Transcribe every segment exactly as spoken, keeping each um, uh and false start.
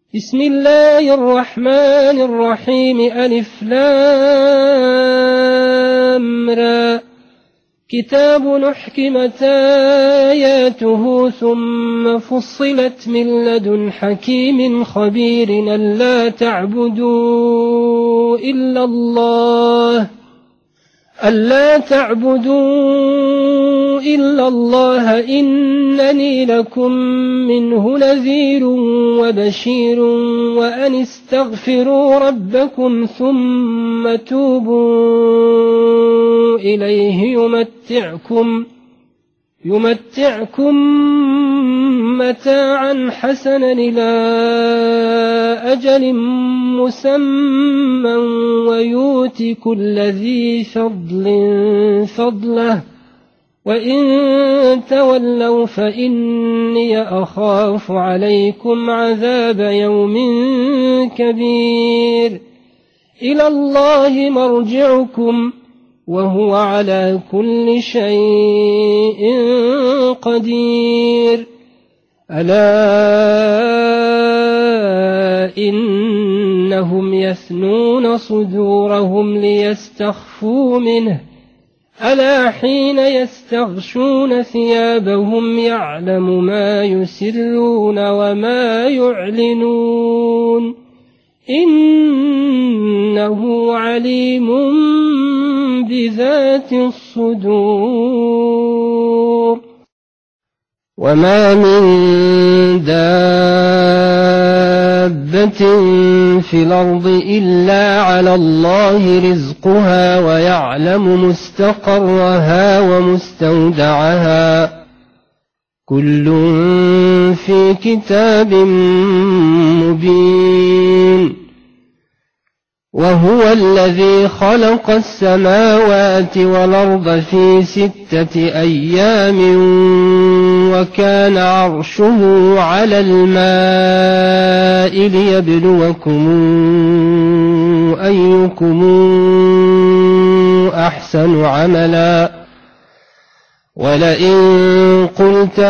بسم الله الرحمن الرحيم ألف لام را كتاب أحكمت آياته ثم فصلت من لدن حكيم خبير ألا تعبدوا إلا الله ألا تعبدوا إلا الله إنني لكم منه نذير وبشير وأن استغفروا ربكم ثم توبوا إليه يمتعكم يمتعكم متاعا حسنا إلى أجل مسمى ويؤتِ كل ذي فضل فضله وإن تولوا فإني أخاف عليكم عذاب يوم كبير إلى الله مرجعكم وهو على كل شيء قدير ألا إنهم يثنون صدورهم ليستخفوا منه ألا حين يستغشون ثيابهم يعلم ما يسرون وما يعلنون إنه عليم بذات الصدور وما من دابة في الأرض إلا على الله رزقها ويعلم مستقرها ومستودعها كل في كتاب مبين وهو الذي خلق السماوات والأرض في ستة أيام وكان عرشه على الماء ليبلوكم أيكم أحسن عملا ولئن قلت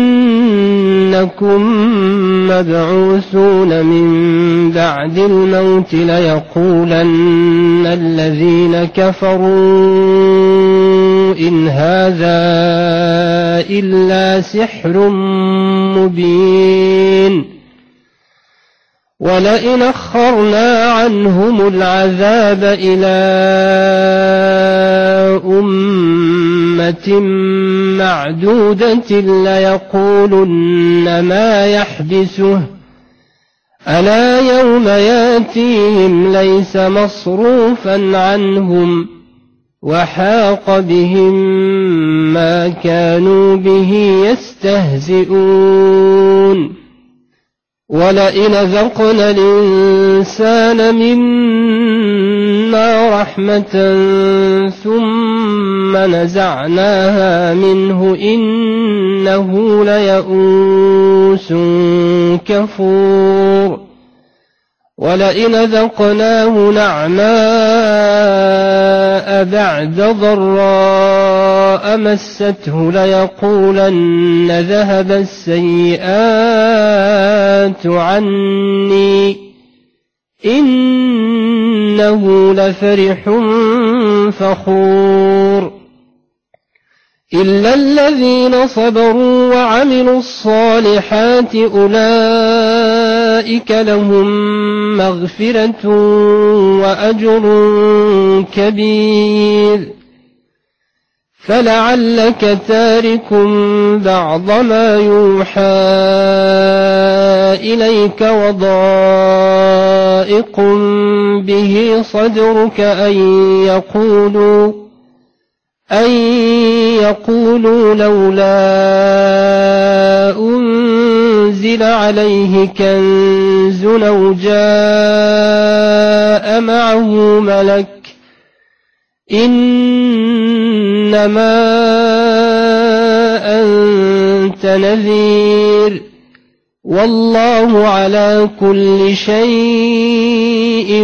إنكم مبعوثون من بعد الموت ليقولن الذين كفروا إن هذا إلا سحر مبين ولئن أخرنا عنهم العذاب إلى أمة معدودة ليقولن ما يحبسه ألا يوم ياتيهم ليس مصروفا عنهم وحاق بهم ما كانوا به يستهزئون ولئن ذقنا الإنسان منا رحمة ثم نزعناها منه إنه ليئوس كفور ولئن ذقناه نعماء بعد ضراء مسته ليقولن ذهب السيئات عني إنه لفرح فخور إلا الذين صبروا وعملوا الصالحات أولئك لهم مغفرة وأجر كبير فلعلك تارك بعض ما يوحى إليك وضائق به صدرك أن يقولوا أن يقولوا لولا أنزل عليه كنز أو جاء معه ملك إنما أنت نذير والله على كل شيء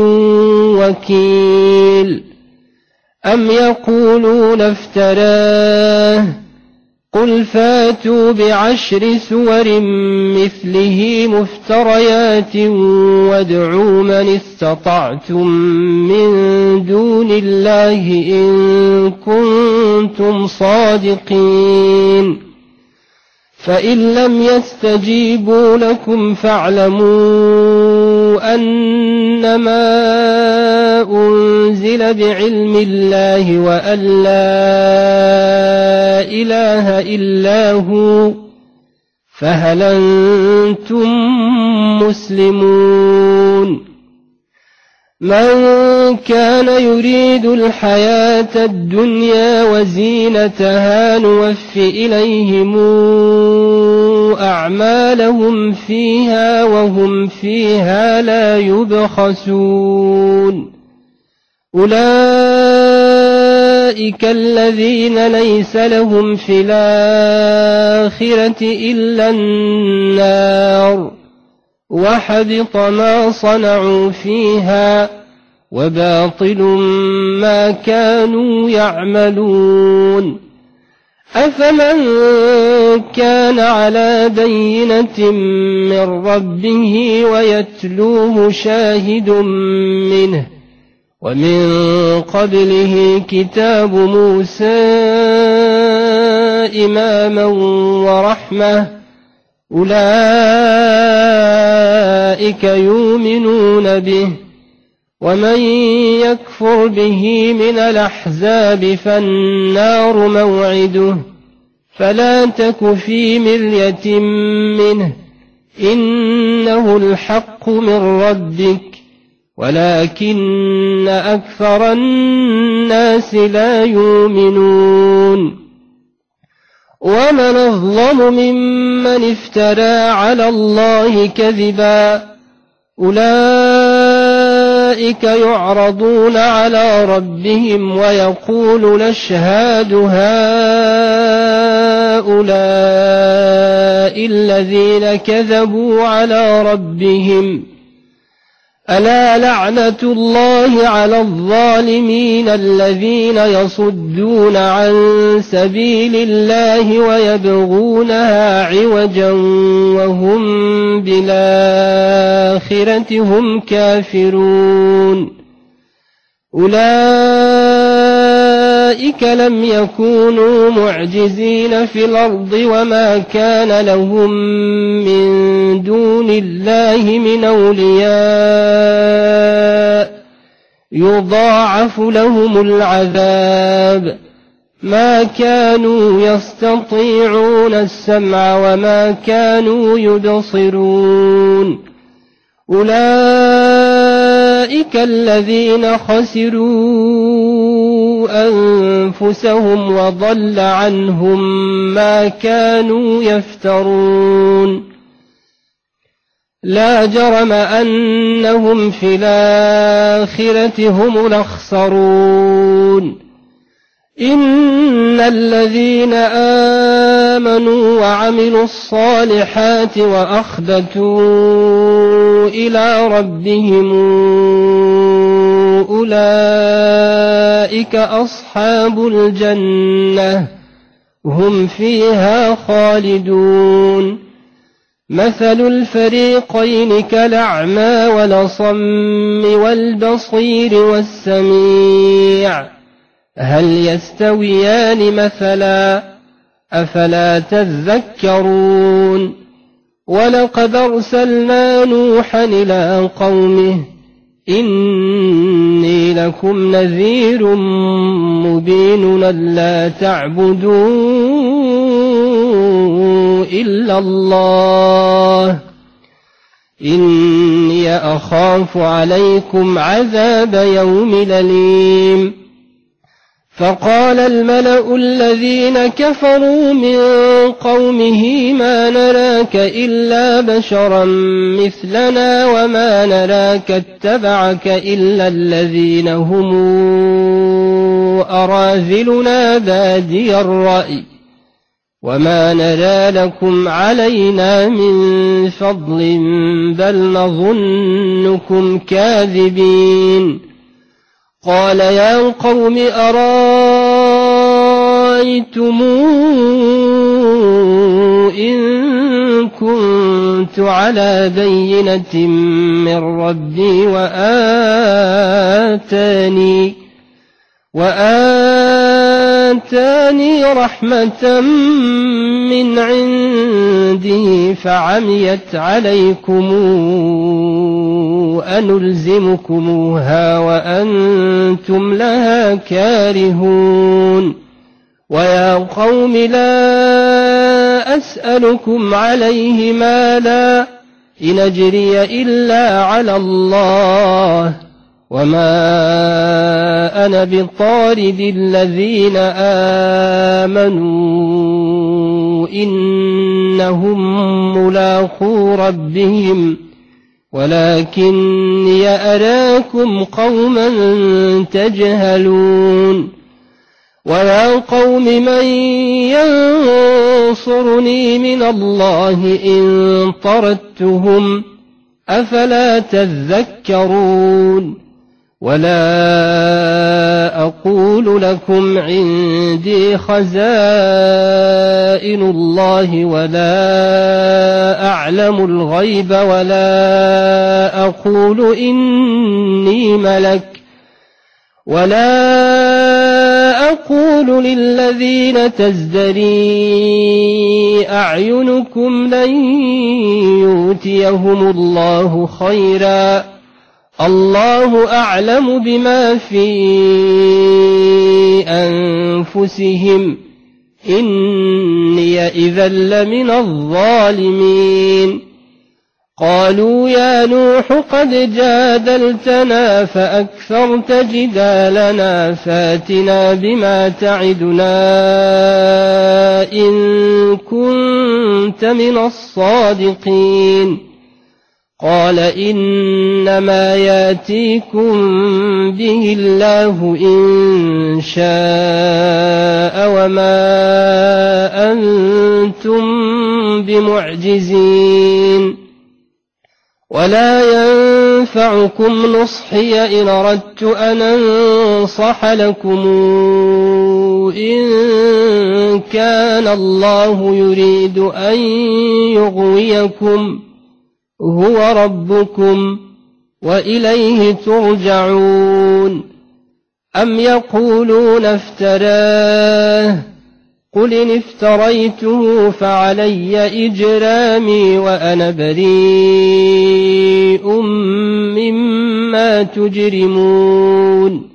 وكيل أم يقولون افتراه قل فاتوا بعشر سور مثله مفتريات وادعوا من استطعتم من دون الله إن كنتم صادقين فإن لم يستجيبوا لكم فاعلموا أنما أنزل بعلم الله وأن لا إله إلا هو فهل أنتم مسلمون من كان يريد الحياة الدنيا وزينتها نوف إليهم أعمالهم فيها وهم فيها لا يبخسون أولئك الذين ليس لهم في الآخرة إلا النار وحبط ما صنعوا فيها وباطل ما كانوا يعملون أفمن كان على بينة من ربه ويتلوه شاهد منه ومن قبله كتاب موسى إماما ورحمة أولئك يؤمنون به ومن يكفر به من الأحزاب فالنار موعده فلا تك في مرية منه إنه الحق من ربك ولكن أكثر الناس لا يؤمنون ومن أظلم ممن افترى على الله كذبا أولئك يعرضون على ربهم ويقول نشهد هؤلاء الذين كذبوا على ربهم ألا لعنة الله على الظالمين الذين يصدون عن سبيل الله ويبغونها عوجا وهم بالآخرة هم كافرون أولئك لم يكونوا معجزين في الأرض وما كان لهم من دون الله من أولياء يضاعف لهم العذاب ما كانوا يستطيعون السمع وما كانوا يبصرون أولئك الذين خسروا أنفسهم وضل عنهم ما كانوا يفترون لا جرم أنهم في الآخرة هم الأخسرون إن الذين آمنوا وعملوا الصالحات وأخبتوا إلى ربهم أولئك أصحاب الجنة هم فيها خالدون مثل الفريقين كالأعمى والأصم والبصير والسميع هل يستويان مثلا أفلا تذكرون ولقد أرسلنا نوحا إلى قومه إني لكم نذير مبين ألا تعبدوا إلا الله إني أخاف عليكم عذاب يوم أليم فقال الملأ الذين كفروا من قومه ما نراك إلا بشرا مثلنا وما نراك اتبعك إلا الذين هم أراذلنا بادي الرأي وما نرى لكم علينا من فضل بل نظنكم كاذبين قال يا قوم أرأيتم إن كنت على بينة من ربي وآتاني وآتاني رحمة من عنده فعميت عليكم أنلزمكموها وأنتم لها كارهون ويا قوم لا أسألكم عليه مالا إن أجري إلا على الله وما أنا بطارد الذين آمنوا إنهم ملاقو ربهم ولكني أراكم قوما تجهلون ويا قوم من ينصرني من الله إن طردتهم أفلا تذكرون ولا أقول لكم عندي خزائن الله ولا أعلم الغيب ولا أقول إني ملك ولا أقول للذين تزدري أعينكم لن يؤتيهم الله خيرا الله أعلم بما في أنفسهم إني إذا لمن الظالمين قالوا يا نوح قد جادلتنا فأكثرت جدالنا فاتنا بما تعدنا إن كنت من الصادقين قال إنما ياتيكم به الله إن شاء وما أنتم بمعجزين ولا ينفعكم نصحي إن أردت أن أنصح لكم إن كان الله يريد أن يغويكم هو ربكم وإليه ترجعون أم يقولون افتراه قل إن افتريته فعلي إجرامي وأنا بريء مما تجرمون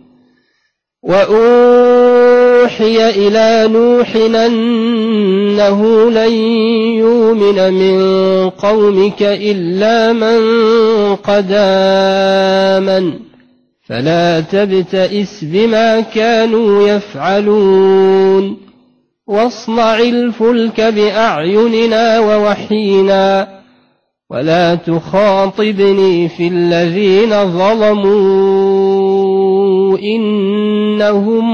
وأوحي إلى نوح أنه لن يؤمن من قومك إلا من قد آمن فلا تبتئس بما كانوا يفعلون واصنع الفلك بأعيننا ووحينا ولا تخاطبني في الذين ظلموا إنهم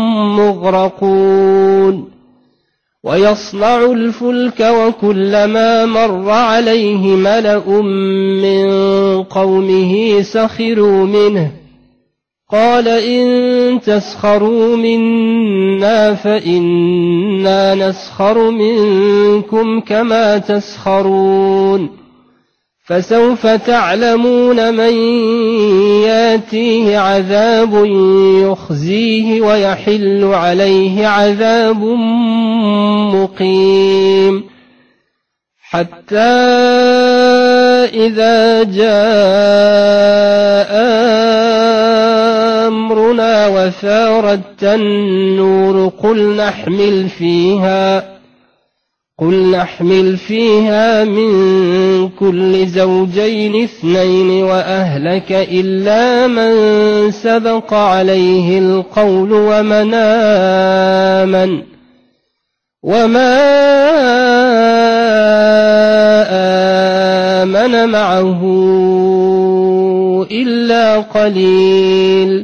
مغرقون ويصنع الفلك وكلما مر عليه ملأ من قومه سخروا منه قال إن تسخروا منا فإنا نسخر منكم كما تسخرون فسوف تعلمون من ياتيه عذاب يخزيه ويحل عليه عذاب مقيم حتى إذا جاء أمرنا وفارت النور قل نحمل فيها قل نحمل فيها من كل زوجين اثنين وأهلك إلا من سبق عليه القول ومن آمن وما آمن معه إلا قليل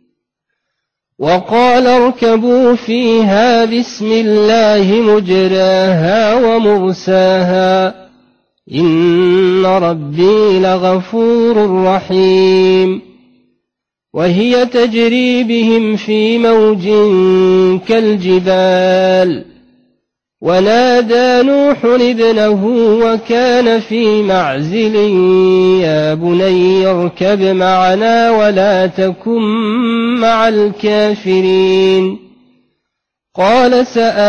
وقال اركبوا فيها بسم الله مجراها ومرساها إن ربي لغفور رحيم وهي تجري بهم في موج كالجبال ونادى نوح ابنه وكان في معزل يا بني اركب معنا ولا تكن مع الكافرين قال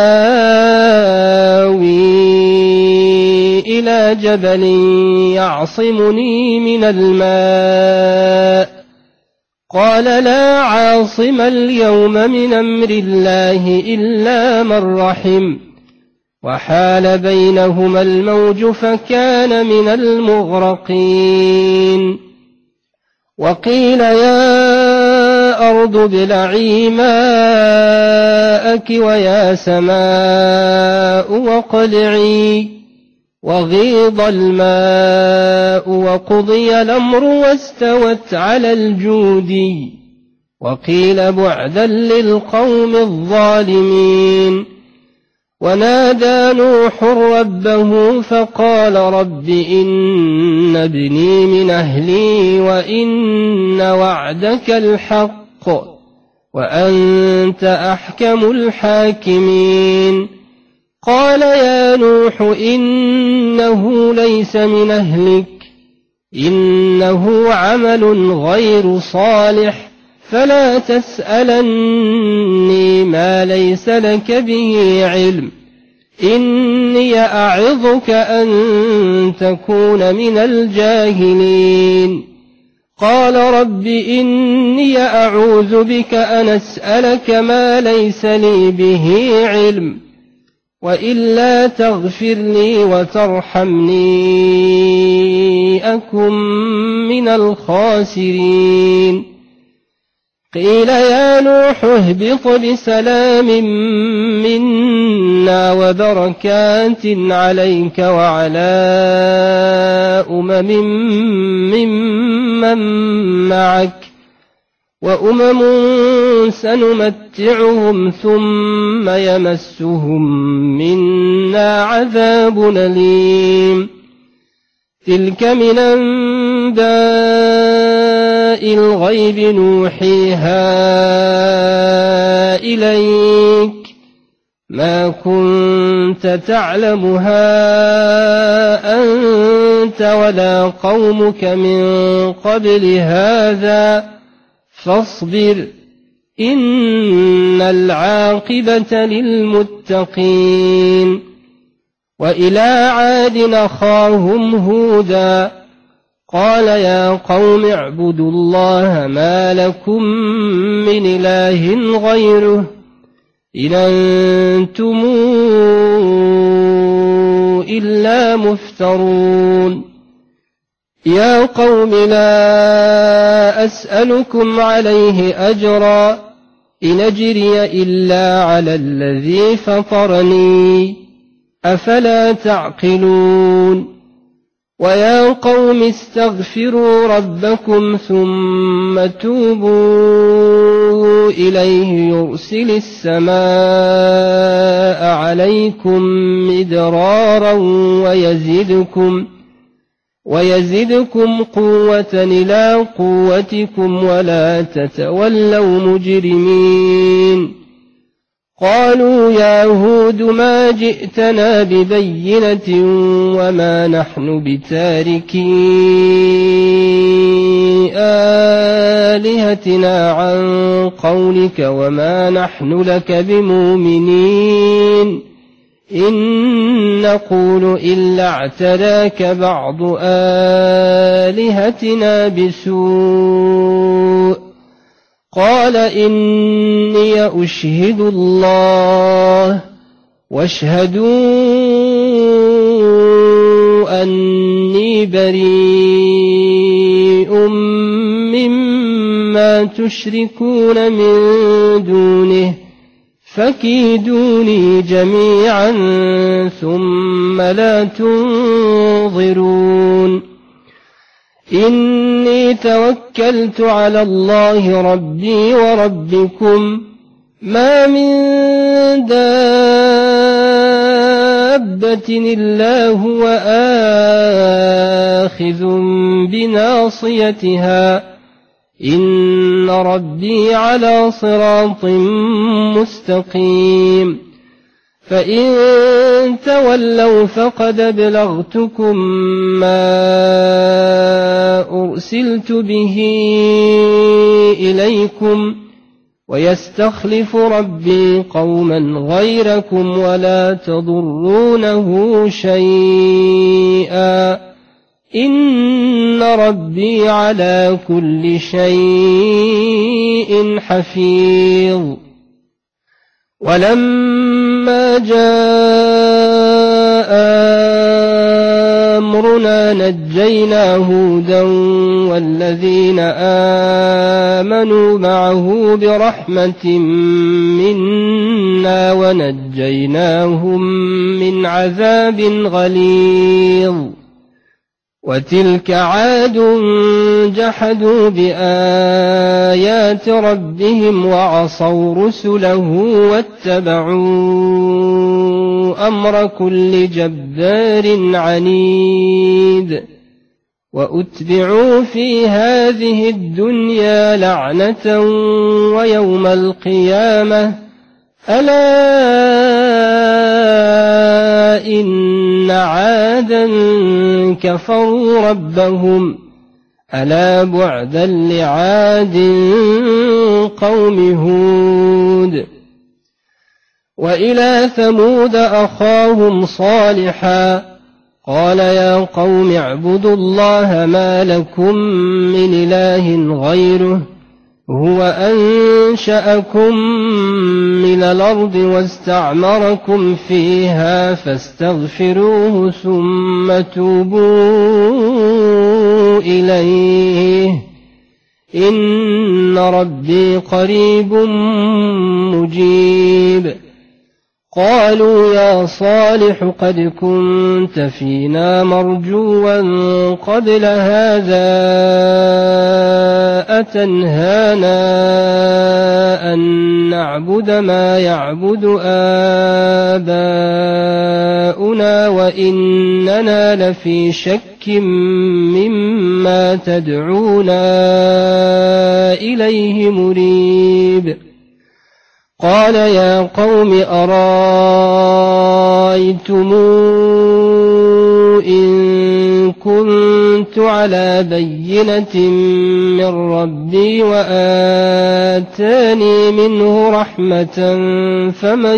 سآوي إلى جبل يعصمني من الماء قال لا عاصم اليوم من أمر الله إلا من رحم وحال بينهما الموج فكان من المغرقين وقيل يا أرض ابلعي ماءك ويا سماء واقلعي وغيض الماء وقضي الأمر واستوت على الجودي وقيل بعدا للقوم الظالمين ونادى نوح ربه فقال رب إن ابني من أهلي وإن وعدك الحق وأنت أحكم الحاكمين قال يا نوح إنه ليس من أهلك إنه عمل غير صالح فلا تسألني ما ليس لك به علم إني أعظك أن تكون من الجاهلين قال رب إني أعوذ بك أن أسألك ما ليس لي به علم وإلا تغفر لي وترحمني أكن من الخاسرين قيل يا نوح اهبط بسلام منا وبركات عليك وعلى أمم ممن معك وأمم سنمتعهم ثم يمسهم منا عذاب أليم تلك من أنباء الغيب نوحيها إليك ما كنت تعلمها أنت ولا قومك من قبل هذا فاصبر إن العاقبة للمتقين وإلى عاد أخاهم هودا قال يا قوم اعبدوا الله ما لكم من إله غيره إن أنتم إلا مفترون يا قوم لا أسألكم عليه أجرا إن أجري إلا على الذي فطرني أفلا تعقلون ويا قوم استغفروا ربكم ثم توبوا إليه يرسل السماء عليكم مدرارا ويزدكم ويزدكم قوة إلى قوتكم ولا تتولوا مجرمين قالوا يا هود ما جئتنا ببينة وما نحن بتاركي آلهتنا عن قولك وما نحن لك بمؤمنين إن نقول إلا اعتراك بعض آلهتنا بسوء قال إني أشهد الله واشهدوا أني بريء مما تشركون من دونه فكيدوني جميعا ثم لا تنظرون إني توكلت على الله ربي وربكم ما من دابة إلا هو آخذ بناصيتها إن ربي على صراط مستقيم فإن تولوا فقد أبلغتكم ما أرسلت به إليكم ويستخلف ربي قوما غيركم ولا تضرونه شيئا إن ربي على كل شيء حفيظ. ولما جاء أمرنا نجينا هودا والذين آمنوا معه برحمة منا ونجيناهم من عذاب غليظ. وتلك عاد جحدوا بآيات ربهم وعصوا رسله واتبعوا أمر كل جبار عنيد. وأتبعوا في هذه الدنيا لعنة ويوم القيامة ألا إن عادا كفروا ربهم ألا بعدا لعاد قوم هود. وإلى ثمود أخاهم صالحا قال يا قوم اعبدوا الله ما لكم من إله غيره هو أنشأكم من الأرض واستعمركم فيها فاستغفروه ثم توبوا إليه إن ربي قريب مجيب. قالوا يا صالح قد كنت فينا مرجوا قبل هذا أتنهانا أن نعبد ما يعبد آباؤنا وإننا لفي شك مما تدعونا إليه مريب. قال يا قوم أرأيتم إن كنت على بينة من ربي وآتاني منه رحمة فمن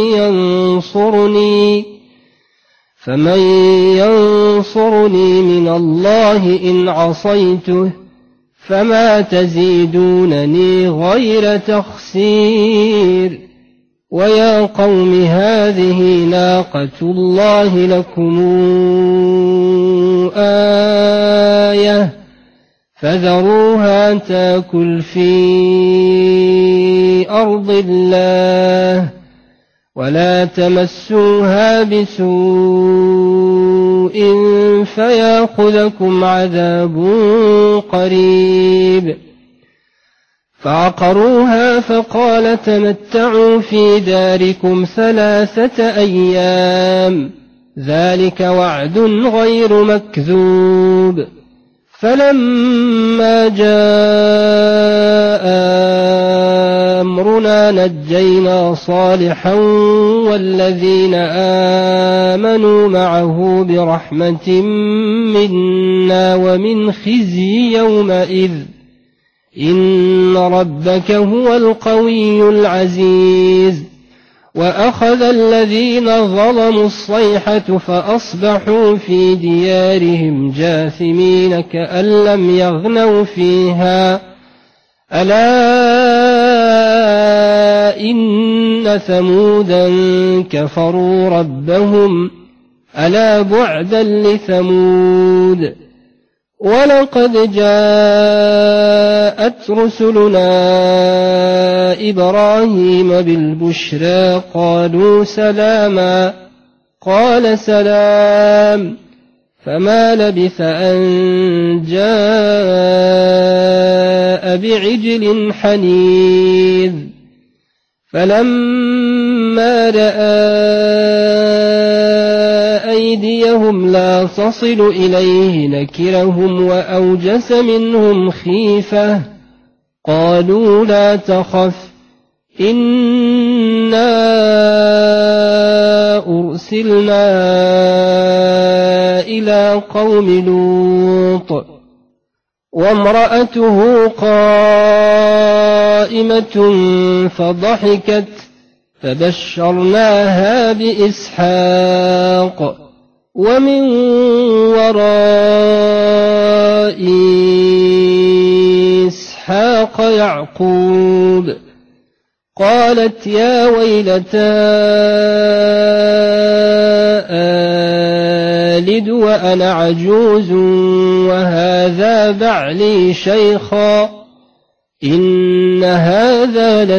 ينصرني فمن ينصرني من الله إن عصيته فما تزيدونني غير تخسير. ويا قوم هذه ناقة الله لكم آية فذروها تاكل في أرض الله ولا تمسوها بسوء فيأخذكم عذاب قريب. فعقروها فقال تمتعوا في داركم ثلاثة أيام ذلك وعد غير مكذوب. فلما جاء أمرنا نجينا صالحا والذين آمنوا معه برحمة منا ومن خزي يومئذ إن ربك هو القوي العزيز. وأخذ الذين ظلموا الصيحة فأصبحوا في ديارهم جاثمين كأن لم يغنوا فيها ألا إن ثمودا كفروا ربهم ألا بعدا لثمود. ولقد جاءت رسلنا إبراهيم بالبشرى قالوا سلاما قال سلام فما لبث أن جاء بعجل حنيذ. فلما رأى أيديهم لا تصل إليه نكرهم وأوجس منهم خيفة قالوا لا تخف إنا أرسلنا إلى قوم لوط وامرأته قائمة فضحكت فبشرناها بإسحاق ومن وراء إسحاق يعقوب قالت يا ويلتى آلد وأنا عجوز وهذا بعلي شيخا إن هذا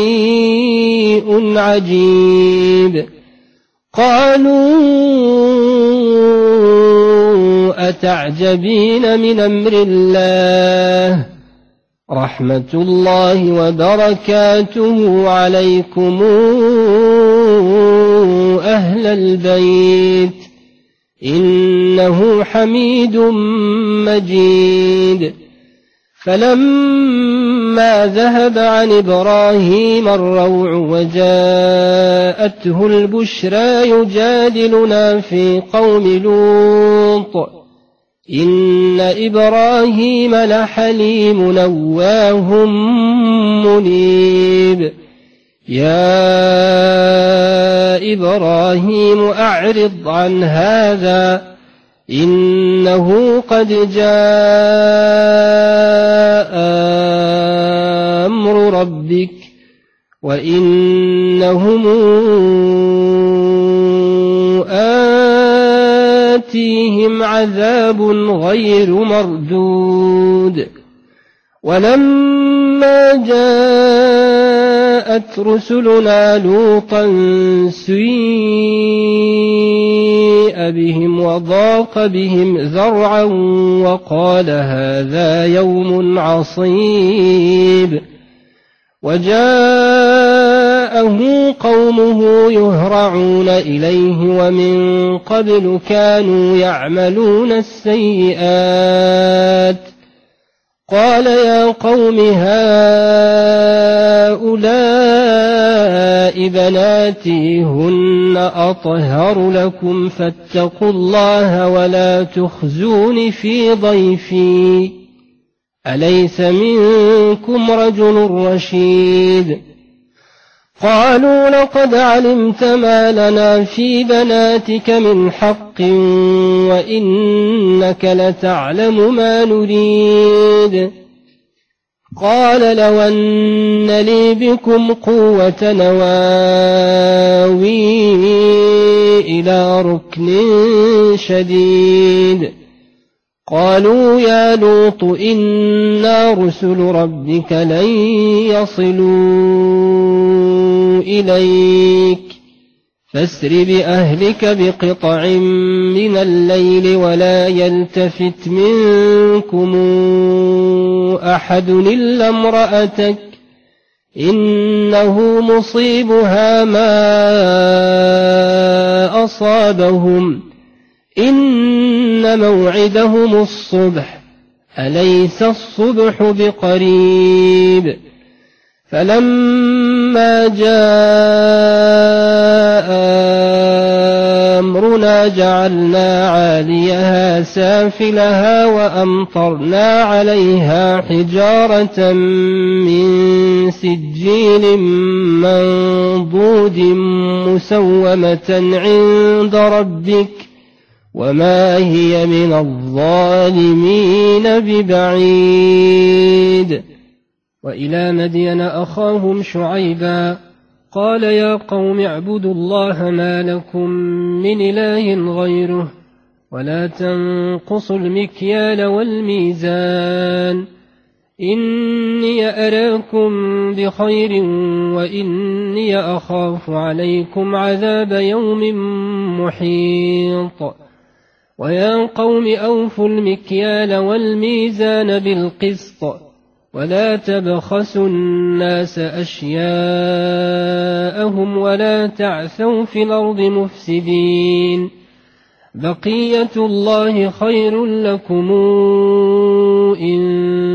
لشيء عجيب قالوا أتعجبين من أمر الله رحمة الله وبركاته عليكم أهل البيت إنه حميد مجيد فلما ذهب عن إبراهيم الروع وجاءته البشرى يجادلنا في قوم لوط إن إبراهيم لحليم نواه منيب يا إبراهيم أعرض عن هذا إنه قد جاء أمر ربك وإنهم آتيهم عذاب غير مردود ولما جاءت رسلنا لوطا سيء بهم وضاق بهم ذرعا وقال هذا يوم عصيب وجاءه قومه يهرعون إليه ومن قبل كانوا يعملون السيئات قال يا قوم هؤلاء بناتي هن أطهر لكم فاتقوا الله ولا تخزون في ضيفي أليس منكم رجل رشيد قالوا لقد علمت ما لنا في بناتك من حق وإنك لتعلم ما نريد قال لو أن لي بكم قوة نواوي إلى ركن شديد قالوا يا لوط إنا رسل ربك لن يصلوا إليك فاسر بأهلك بقطع من الليل ولا يلتفت منكم أحد إلا امرأتك إنه مصيبها ما أصابهم إن موعدهم الصبح أليس الصبح بقريب فلما جاء أمرنا جعلنا عاليها سافلها وأمطرنا عليها حجارة من سجيل منضود مسومة عند ربك وما هي من الظالمين ببعيد وإلى مدين أخاهم شعيبا قال يا قوم اعبدوا الله ما لكم من إله غيره ولا تنقصوا المكيال والميزان إني أراكم بخير وإني أخاف عليكم عذاب يوم محيط ويا قوم أوفوا المكيال والميزان بالقسط ولا تبخسوا الناس أشياءهم ولا تعثوا في الأرض مفسدين بقية الله خير لكم إن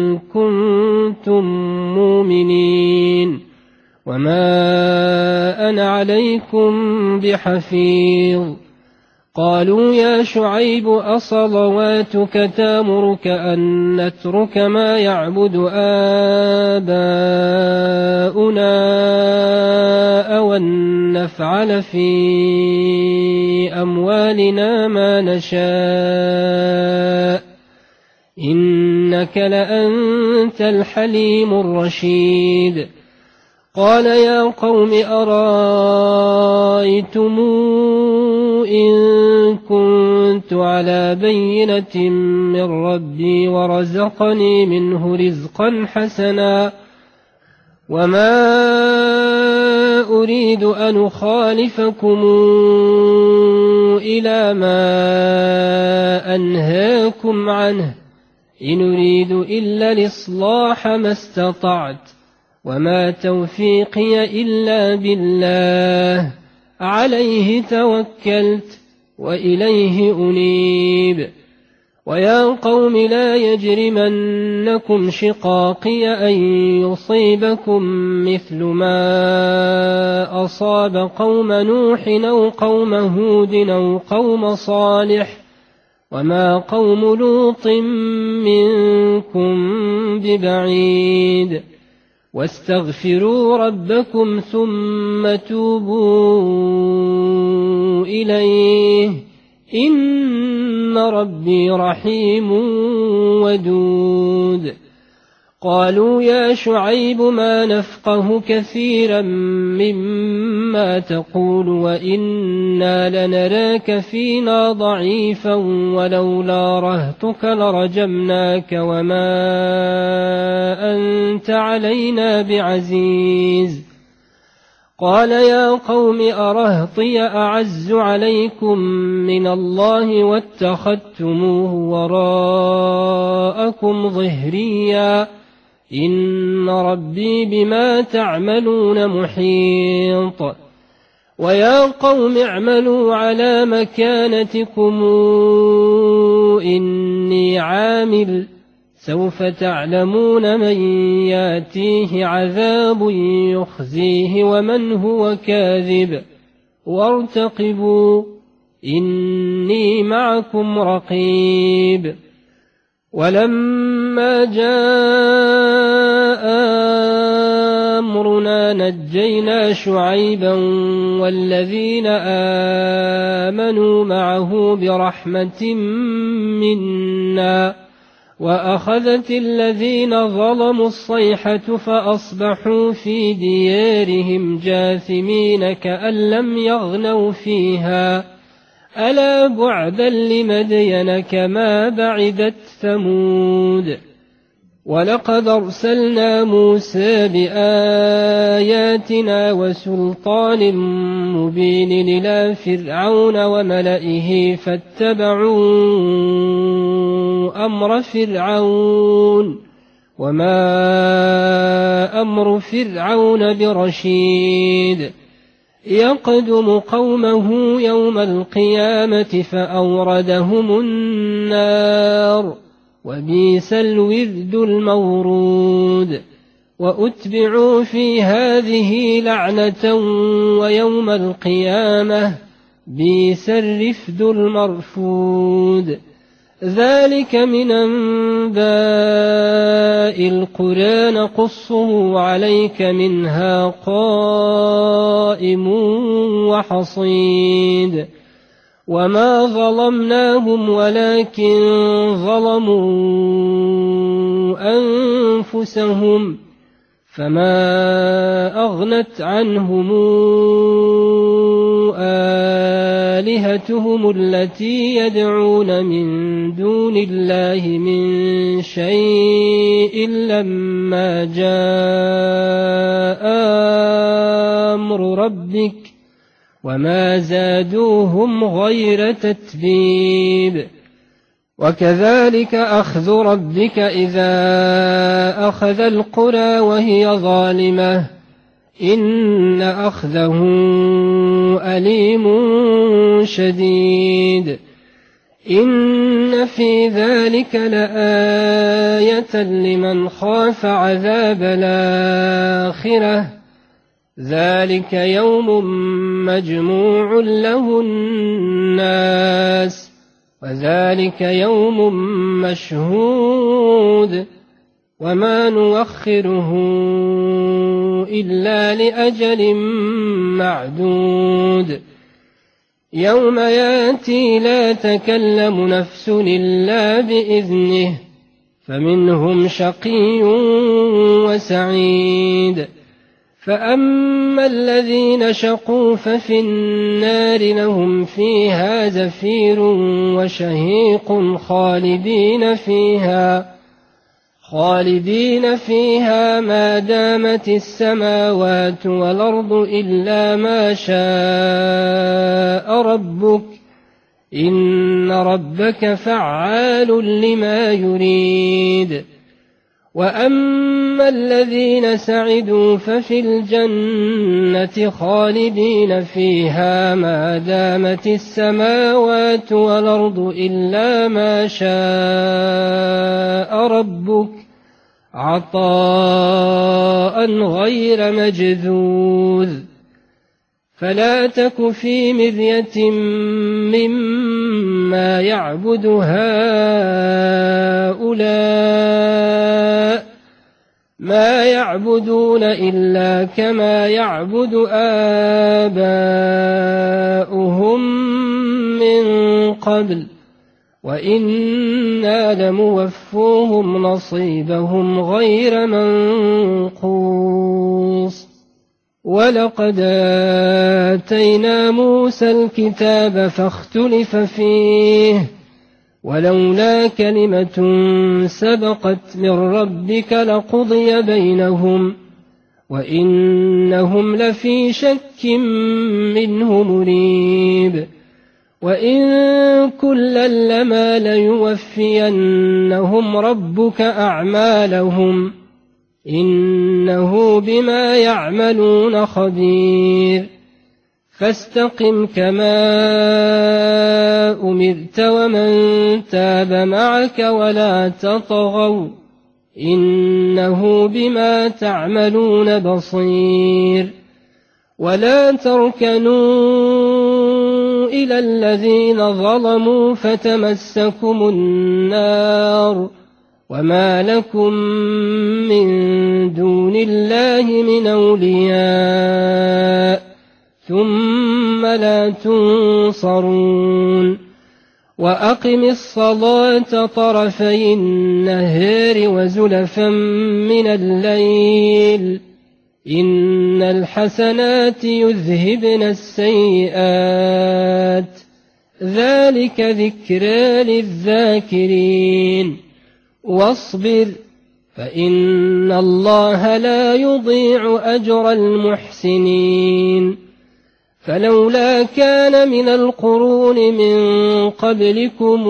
كنتم مؤمنين وما أنا عليكم بحفيظ. قالوا يا شعيب أصلواتك تأمرك أن نترك ما يعبد آباؤنا أو أن نفعل في أموالنا ما نشاء إنك لأنت الحليم الرشيد. قال يا قوم أرأيتم إن كنت على بينة من ربي ورزقني منه رزقا حسنا وما أريد أن أخالفكم إلى ما أنهاكم عنه إن أريد إلا الإصلاح ما استطعت وما توفيقي إلا بالله عليه توكلت وإليه أنيب. ويا قوم لا يجرمنكم شقاقي أن يصيبكم مثل ما أصاب قوم نوح أو قوم هود أو قوم صالح وما قوم لوط منكم ببعيد. واستغفروا ربكم ثم توبوا إليه إن ربي رحيم ودود. قالوا يا شعيب ما نفقه كثيرا مما تقول وإنا لنراك فينا ضعيفا ولولا رهتك لرجمناك وما أنت علينا بعزيز. قال يا قوم أرهطي أعز عليكم من الله واتخذتموه وراءكم ظهريا إن ربي بما تعملون محيط. ويا قوم اعملوا على مكانتكم إني عامل سوف تعلمون من ياتيه عذاب يخزيه ومن هو كاذب وارتقبوا إني معكم رقيب. ولما جاء أمرنا نجينا شعيبا والذين آمنوا معه برحمة منا وأخذت الذين ظلموا الصيحة فأصبحوا في ديارهم جاثمين كأن لم يغنوا فيها ألا بعدا لمدين كما بعدت ثمود. ولقد أرسلنا موسى بآياتنا وسلطان مبين إلى فرعون وملئه فاتبعوا أمر فرعون وما أمر فرعون برشيد. يقدم قومه يوم القيامة فأوردهم النار وبئس الورد المورود. وأتبعوا في هذه لعنة ويوم القيامة بئس الرفد المرفود. ذلك من أنباء القرى نقصه عليك منها قائم وحصيد. وما ظلمناهم ولكن ظلموا أنفسهم فما أغنت عنهم آلهتهم التي يدعون من دون الله من شيء لما جاء أمر ربك وما زادوهم غير تتبيب. وكذلك أخذ ربك إذا أخذ القرى وهي ظالمة إن أخذه أليم شديد. إن في ذلك لآية لمن خاف عذاب الآخرة ذلك يوم مجموع له الناس وذلك يوم مشهود وما نوخره إلا لأجل معدود يوم ياتي لا تكلم نفس إلا بإذنه فمنهم شقي وسعيد فأما الذين شقوا ففي النار لهم فيها زفير وشهيق خالدين فيها خالدين فيها ما دامت السماوات والأرض إلا ما شاء ربك إن ربك فعال لما يريد وأما الذين سعدوا ففي الجنة خالدين فيها ما دامت السماوات والأرض إلا ما شاء ربك عطاء غير مجذوذ فلا تك في مرية مما يعبد هؤلاء ما يعبدون إلا كما يعبد آباؤهم من قبل وإنا لموفوهم نصيبهم غير منقوص ولقد آتينا موسى الكتاب فاختلف فيه ولولا كلمة سبقت من ربك لقضي بينهم وإنهم لفي شك منه مريب وإن كلا لما ليوفينهم ربك أعمالهم إنه بما يعملون خبير فاستقم كما أمرت ومن تاب معك ولا تطغوا إنه بما تعملون بصير ولا تركنوا إلى الذين ظلموا فتمسكم النار وما لكم من دون الله من أولياء ثم لا تنصرون وأقم الصلاة طرفي النهار وزلفا من الليل إن الحسنات يذهبن السيئات ذلك ذكرى للذاكرين واصبر فإن الله لا يضيع أجر المحسنين فلولا كان من القرون من قبلكم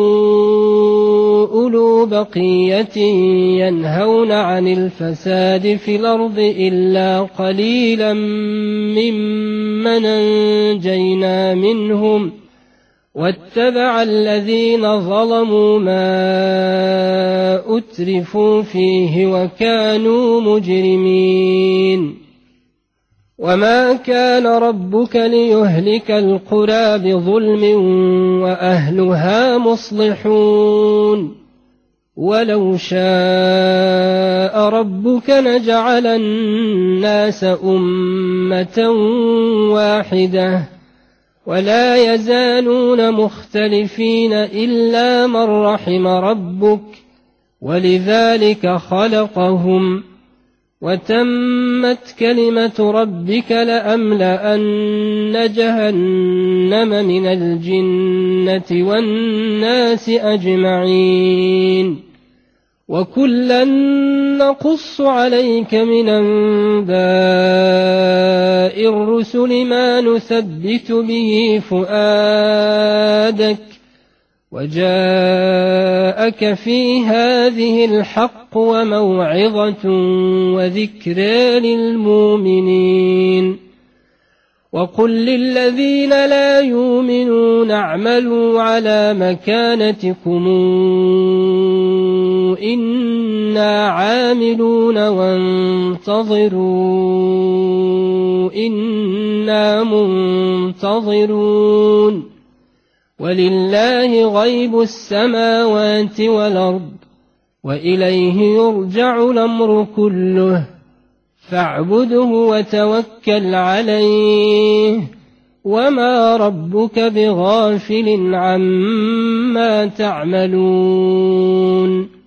أولو بقية ينهون عن الفساد في الأرض إلا قليلا ممن أنجينا منهم واتبع الذين ظلموا ما أترفوا فيه وكانوا مجرمين وما كان ربك ليهلك القرى بظلم وأهلها مصلحون ولو شاء ربك لجعل الناس أمة واحدة ولا يزالون مختلفين إلا من رحم ربك ولذلك خلقهم وتمت كلمة ربك لأملأن جهنم من الجنة والناس أجمعين وكلا نقص عليك من أنباء الرسل ما نثبت به فؤادك وجاءك في هذه الحق وموعظة وذكرى للمؤمنين وقل للذين لا يؤمنون اعملوا على مكانتكم إنا عاملون وانتظروا إنا منتظرون ولله غيب السماوات والأرض وإليه يرجع الأمر كله فاعبده وتوكل عليه وما ربك بغافل عما تعملون